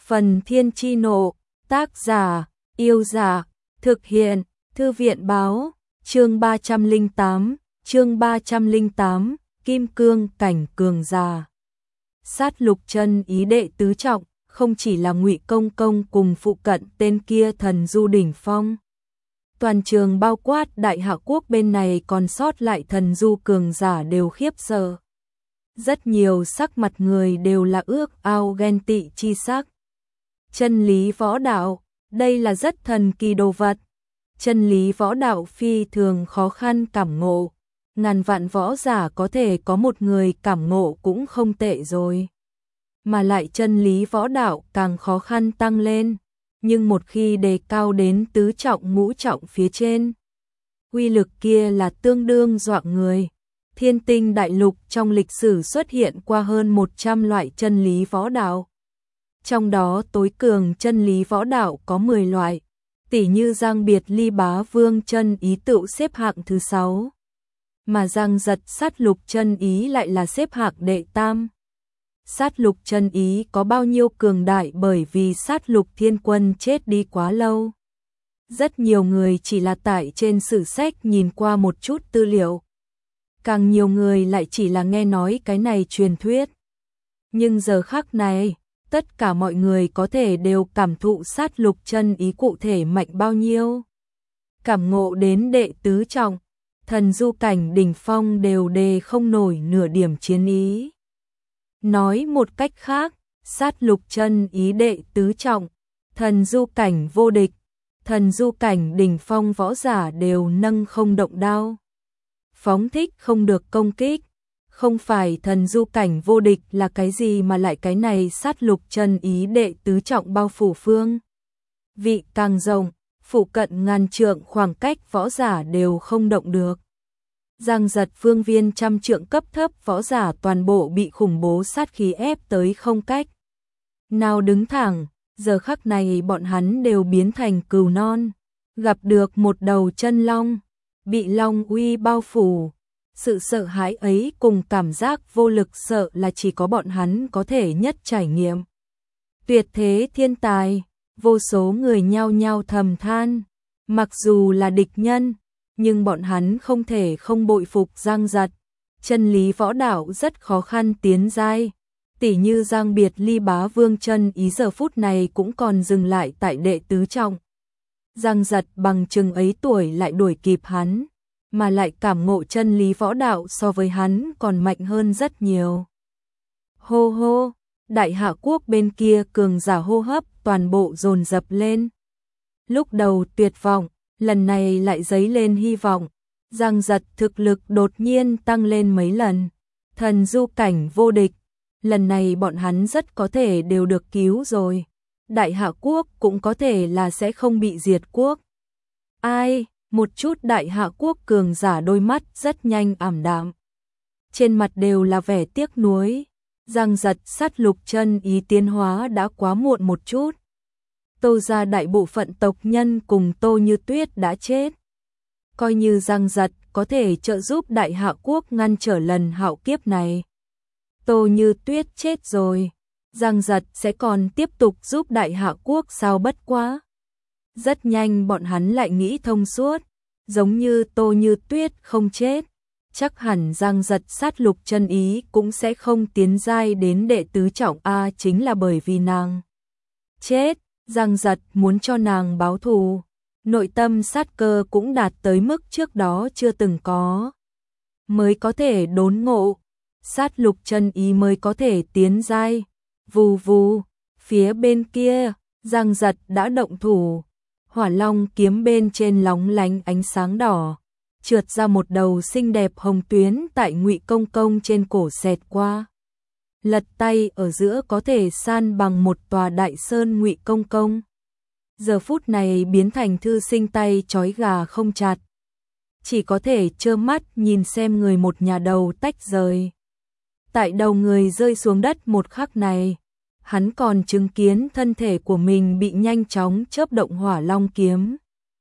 Phần Thiên Chi Nộ, tác giả, Yêu Giả, thực hiện, Thư viện Báo, chương 308, Kim Cương Cảnh Cường Giả. Sát Lục Chân Ý đệ tứ trọng, không chỉ là Ngụy Công Công cùng phụ cận tên kia thần du đỉnh phong. Toàn trường bao quát Đại Hạ Quốc bên này còn sót lại thần du cường giả đều khiếp sợ. Rất nhiều sắc mặt người đều là ước ao ghen tị chi sắc. Chân lý võ đạo, đây là rất thần kỳ đồ vật. Chân lý võ đạo phi thường khó khăn cảm ngộ. Ngàn vạn võ giả có thể có một người cảm ngộ cũng không tệ rồi. Mà lại chân lý võ đạo càng khó khăn tăng lên. Nhưng một khi đề cao đến tứ trọng ngũ trọng phía trên, uy lực kia là tương đương dọa người. Thiên Tinh Đại Lục trong lịch sử xuất hiện qua hơn 100 loại chân lý võ đạo. Trong đó tối cường chân lý võ đạo có 10 loại, tỉ như Giang Biệt Ly Bá Vương chân ý tựu xếp hạng thứ 6. Mà Giang Giật Sát Lục chân ý lại là xếp hạng đệ tam. Sát Lục chân ý có bao nhiêu cường đại bởi vì Sát Lục Thiên Quân chết đi quá lâu. Rất nhiều người chỉ là tại trên sử sách nhìn qua một chút tư liệu. Càng nhiều người lại chỉ là nghe nói cái này truyền thuyết. Nhưng giờ khắc này, tất cả mọi người có thể đều cảm thụ Sát Lục chân ý cụ thể mạnh bao nhiêu. Cảm ngộ đến đệ tứ trọng, thần du cảnh đỉnh phong đều đề không nổi nửa điểm chiến ý. Nói một cách khác, Sát Lục chân ý đệ tứ trọng, thần du cảnh vô địch, thần du cảnh đỉnh phong võ giả đều nâng không động đao. Phóng thích không được công kích. Không phải thần du cảnh vô địch là cái gì mà lại cái này Sát Lục chân ý đệ tứ trọng bao phủ phương vị càng rộng, phụ cận ngàn trượng khoảng cách võ giả đều không động được. Giang Giật phương viên trăm trượng cấp thấp võ giả toàn bộ bị khủng bố sát khí ép tới không cách nào đứng thẳng. Giờ khắc này bọn hắn đều biến thành cừu non, gặp được một đầu chân long, bị long uy bao phủ. Sự sợ hãi ấy cùng cảm giác vô lực sợ là chỉ có bọn hắn có thể nhất trải nghiệm. Tuyệt thế thiên tài, vô số người nhao nhao thầm than, mặc dù là địch nhân, nhưng bọn hắn không thể không bội phục Giang Giật. Chân lý võ đạo rất khó khăn tiến giai, tỉ như Giang Biệt Ly Bá Vương chân ý giờ phút này cũng còn dừng lại tại đệ tứ trọng. Giang Giật bằng chừng ấy tuổi lại đuổi kịp hắn, mà lại cảm ngộ chân lý võ đạo so với hắn còn mạnh hơn rất nhiều. Hô hô, Đại Hạ Quốc bên kia cường giả hô hấp toàn bộ dồn dập lên. Lúc đầu tuyệt vọng, lần này lại dấy lên hy vọng. Giang Giật thực lực đột nhiên tăng lên mấy lần. Thần du cảnh vô địch, lần này bọn hắn rất có thể đều được cứu rồi. Đại Hạ Quốc cũng có thể là sẽ không bị diệt quốc. Ai? Một chút Đại Hạ Quốc cường giả đôi mắt rất nhanh ảm đạm. Trên mặt đều là vẻ tiếc nuối. Giang Giật Sát Lục chân ý tiến hóa đã quá muộn một chút. Tô gia đại bộ phận tộc nhân cùng Tô Như Tuyết đã chết. Coi như Giang Giật có thể trợ giúp Đại Hạ Quốc ngăn trở lần hạo kiếp này. Tô Như Tuyết chết rồi, Giang Giật sẽ còn tiếp tục giúp Đại Hạ Quốc sao bất quá. Rất nhanh bọn hắn lại nghĩ thông suốt, giống như Tô Như Tuyết không chết, chắc hẳn Giang Giật Sát Lục chân ý cũng sẽ không tiến giai đến đệ tứ trọng A, chính là bởi vì nàng chết, Giang Giật muốn cho nàng báo thù, nội tâm sát cơ cũng đạt tới mức trước đó chưa từng có, mới có thể đốn ngộ, Sát Lục chân ý mới có thể tiến giai. Vù vù, phía bên kia, Giang Giật đã động thủ. Hỏa Long kiếm bên trên lóng lánh ánh sáng đỏ, trượt ra một đầu xinh đẹp hồng tuyến tại Ngụy Công Công trên cổ xẹt qua. Lật tay ở giữa có thể san bằng một tòa đại sơn. Ngụy Công Công giờ phút này biến thành thư sinh tay trói gà không chặt, chỉ có thể trơ mắt nhìn xem người một nhà đầu tách rời. Tại đầu người rơi xuống đất một khắc này, hắn còn chứng kiến thân thể của mình bị nhanh chóng chớp động hỏa long kiếm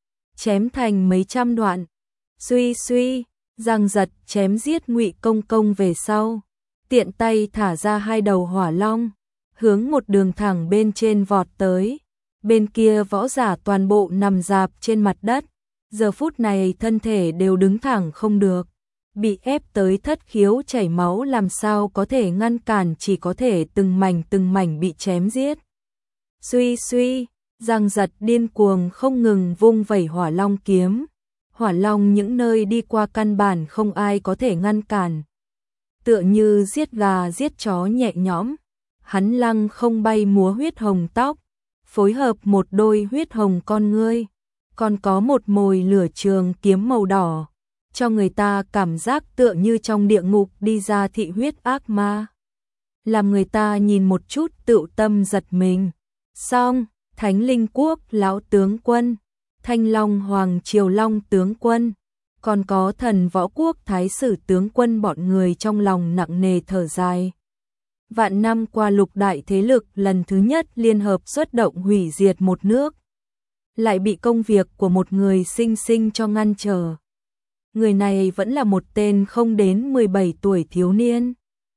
chém thành mấy trăm đoạn. Suy suy, Giang Giật chém giết Ngụy Công Công về sau, tiện tay thả ra hai đầu hỏa long, hướng một đường thẳng bên trên vọt tới. Bên kia võ giả toàn bộ nằm rạp trên mặt đất, giờ phút này thân thể đều đứng thẳng không được, bị ép tới thất khiếu chảy máu, làm sao có thể ngăn cản, chỉ có thể từng mảnh bị chém giết. Suy suy, Giang Giật điên cuồng không ngừng vung vẩy Hỏa Long kiếm. Hỏa Long những nơi đi qua căn bản không ai có thể ngăn cản. Tựa như giết gà giết chó nhẹ nhõm, hắn lăng không bay múa huyết hồng tóc, phối hợp một đôi huyết hồng con ngươi, còn có một mồi lửa trường kiếm màu đỏ, cho người ta cảm giác tựa như trong địa ngục đi ra thị huyết ác ma. Làm người ta nhìn một chút tựu tâm giật mình. Xong, Thánh Linh Quốc lão tướng quân, Thanh Long Hoàng Triều Long tướng quân, còn có Thần Võ Quốc Thái sử tướng quân, bọn người trong lòng nặng nề thở dài. Vạn năm qua lục đại thế lực lần thứ nhất liên hợp xuất động hủy diệt một nước, lại bị công việc của một người sinh sinh cho ngăn trở. Người này vẫn là một tên không đến 17 tuổi thiếu niên.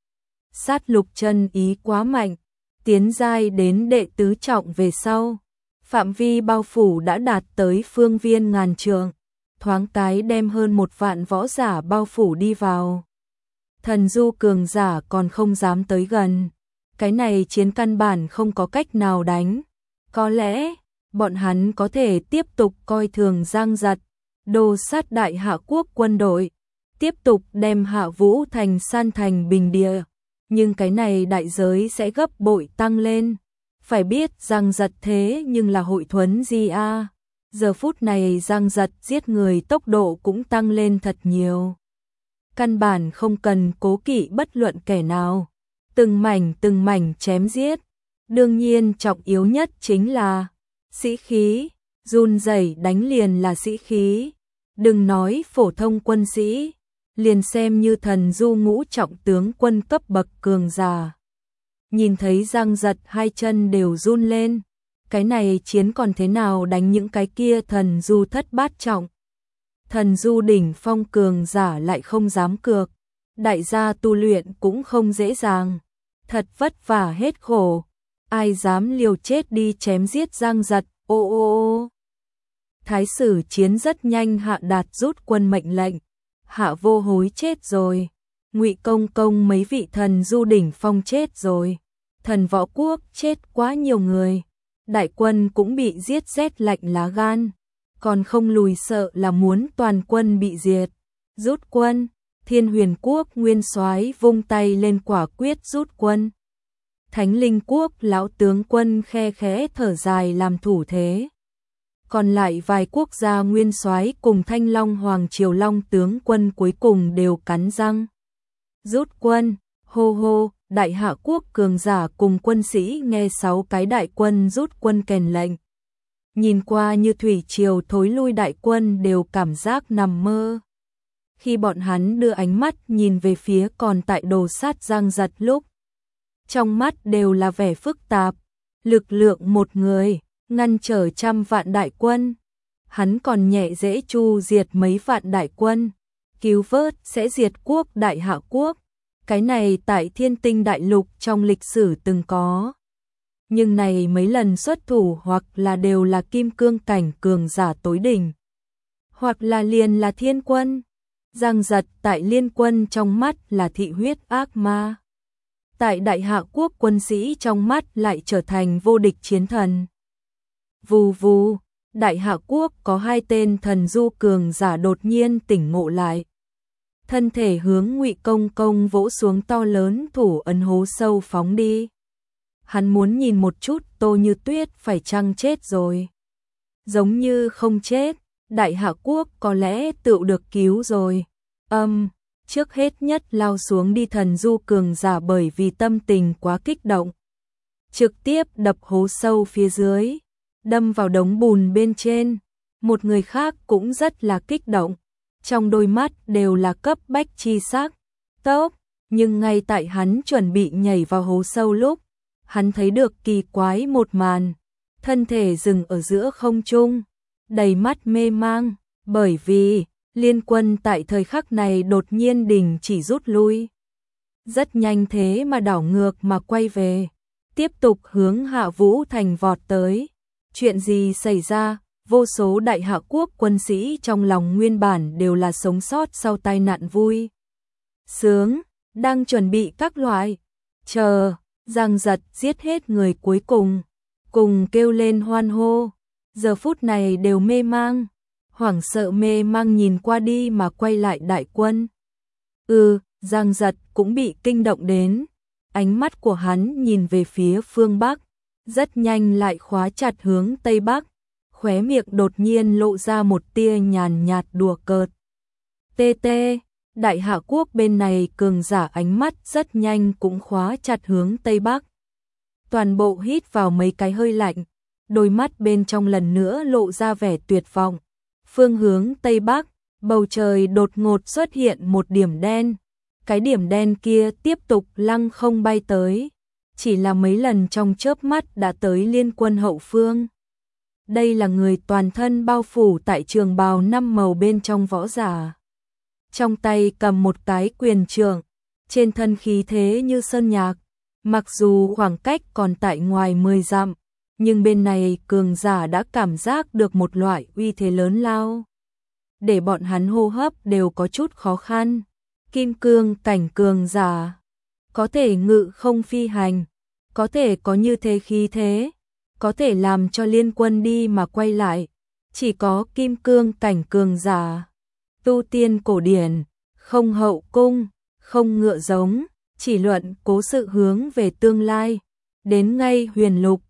Sát lục chân ý quá mạnh, tiến giai đến đệ tứ trọng về sau, phạm vi bao phủ đã đạt tới phương viên ngàn trượng, thoáng cái đem hơn 1 vạn võ giả bao phủ đi vào. Thần du cường giả còn không dám tới gần, cái này chiến căn bản không có cách nào đánh. Có lẽ bọn hắn có thể tiếp tục coi thường Giang Giật, đồ sát Đại Hạ quốc quân đội, tiếp tục đem Hạ Vũ thành san thành bình địa, nhưng cái này đại giới sẽ gấp bội tăng lên. Phải biết Giang Giật thế nhưng là hội thuấn di a. Giờ phút này Giang Giật giết người tốc độ cũng tăng lên thật nhiều. Căn bản không cần cố kỵ bất luận kẻ nào, từng mảnh chém giết. Đương nhiên trọng yếu nhất chính là sĩ khí, run rẩy đánh liền là sĩ khí. Đừng nói phổ thông quân sĩ, liền xem như thần du ngũ trọng tướng quân cấp bậc cường giả, nhìn thấy Giang Giật hai chân đều run lên. Cái này chiến còn thế nào đánh những cái kia thần du thất bát trọng. Thần du đỉnh phong cường giả lại không dám cược. Đại gia tu luyện cũng không dễ dàng, thật vất vả hết khổ, ai dám liều chết đi chém giết Giang Giật. Ô ô ô. Thái sử chiến rất nhanh hạ đạt rút quân mệnh lệnh. Hạ Vô Hối chết rồi, Ngụy Công Công mấy vị thần du đỉnh phong chết rồi, Thần Võ Quốc chết quá nhiều người, đại quân cũng bị giết rét lạnh lá gan, còn không lùi sợ là muốn toàn quân bị diệt. Rút quân. Thiên Huyền Quốc nguyên soái vung tay lên quả quyết rút quân. Thánh Linh Quốc lão tướng quân khe khẽ thở dài làm thủ thế. Còn lại vài quốc gia nguyên soái cùng Thanh Long Hoàng Triều Long tướng quân cuối cùng đều cắn răng rút quân. Hô hô, Đại Hạ quốc cường giả cùng quân sĩ nghe 6 cái đại quân rút quân kèn lệnh. Nhìn qua như thủy triều thối lui đại quân đều cảm giác nằm mơ. Khi bọn hắn đưa ánh mắt nhìn về phía còn tại đồ sát Giang Giật lúc, trong mắt đều là vẻ phức tạp. Lực lượng một người ngăn trở trăm vạn đại quân, hắn còn nhẹ dễ chu diệt mấy vạn đại quân, cứu vớt sẽ diệt quốc Đại Hạ quốc. Cái này tại Thiên Tinh đại lục trong lịch sử từng có, nhưng này mấy lần xuất thủ hoặc là đều là kim cương cảnh cường giả tối đỉnh, hoặc là liền là thiên quân. Giang Giật tại liên quân trong mắt là thị huyết ác ma, tại Đại Hạ quốc quân sĩ trong mắt lại trở thành vô địch chiến thần. Vù vù, Đại Hạ quốc có 2 tên thần du cường giả đột nhiên tỉnh ngộ lại. Thân thể hướng Ngụy Công Công vỗ xuống to lớn thủ ấn hố sâu phóng đi. Hắn muốn nhìn một chút Tô Như Tuyết phải chăng chết rồi. Giống như không chết, Đại Hạ quốc có lẽ tự được cứu rồi. Trước hết nhất lao xuống đi thần du cường giả bởi vì tâm tình quá kích động, trực tiếp đập hố sâu phía dưới, đâm vào đống bùn bên trên. Một người khác cũng rất là kích động, trong đôi mắt đều là cấp bách chi sắc. Tốc, nhưng ngay tại hắn chuẩn bị nhảy vào hố sâu lúc, hắn thấy được kỳ quái một màn, thân thể dừng ở giữa không trung, đầy mắt mê mang, bởi vì liên quân tại thời khắc này đột nhiên đình chỉ rút lui. Rất nhanh thế mà đảo ngược mà quay về. tiếp tục hướng Hạ Vũ Thành vọt tới. Chuyện gì xảy ra? Vô số đại hạ quốc quân sĩ trong lòng nguyên bản đều là sống sót sau tai nạn vui sướng, đang chuẩn bị các loại chờ Giang Giật giết hết người cuối cùng, cùng kêu lên hoan hô, giờ phút này đều mê mang, hoảng sợ mê mang nhìn qua đi mà quay lại đại quân. Giang Giật cũng bị kinh động đến, ánh mắt của hắn nhìn về phía phương Bắc, rất nhanh lại khóa chặt hướng Tây Bắc, khóe miệng đột nhiên lộ ra một tia nhàn nhạt đùa cợt. Đại hạ quốc bên này cường giả ánh mắt rất nhanh cũng khóa chặt hướng Tây Bắc. Toàn bộ hít vào mấy cái hơi lạnh, đôi mắt bên trong lần nữa lộ ra vẻ tuyệt vọng. Phương hướng Tây Bắc, bầu trời đột ngột xuất hiện một điểm đen. Cái điểm đen kia tiếp tục lăng không bay tới, chỉ là mấy lần trong chớp mắt đã tới liên quân hậu phương. Đây là người toàn thân bao phủ tại trường bào 5 màu bên trong võ giả. Trong tay cầm một cái quyền trượng, trên thân khí thế như sơn nhạc, mặc dù khoảng cách còn tại ngoài 10 dặm, nhưng bên này cường giả đã cảm giác được một loại uy thế lớn lao, để bọn hắn hô hấp đều có chút khó khăn. Kim cương cảnh cường giả, có thể ngự không phi hành, có thể có như thế khí thế, có thể làm cho liên quân đi mà quay lại, chỉ có kim cương cảnh cường giả. Tu tiên cổ điển, không hậu cung, không ngựa giống, chỉ luận cố sự hướng về tương lai, đến ngay huyền lục,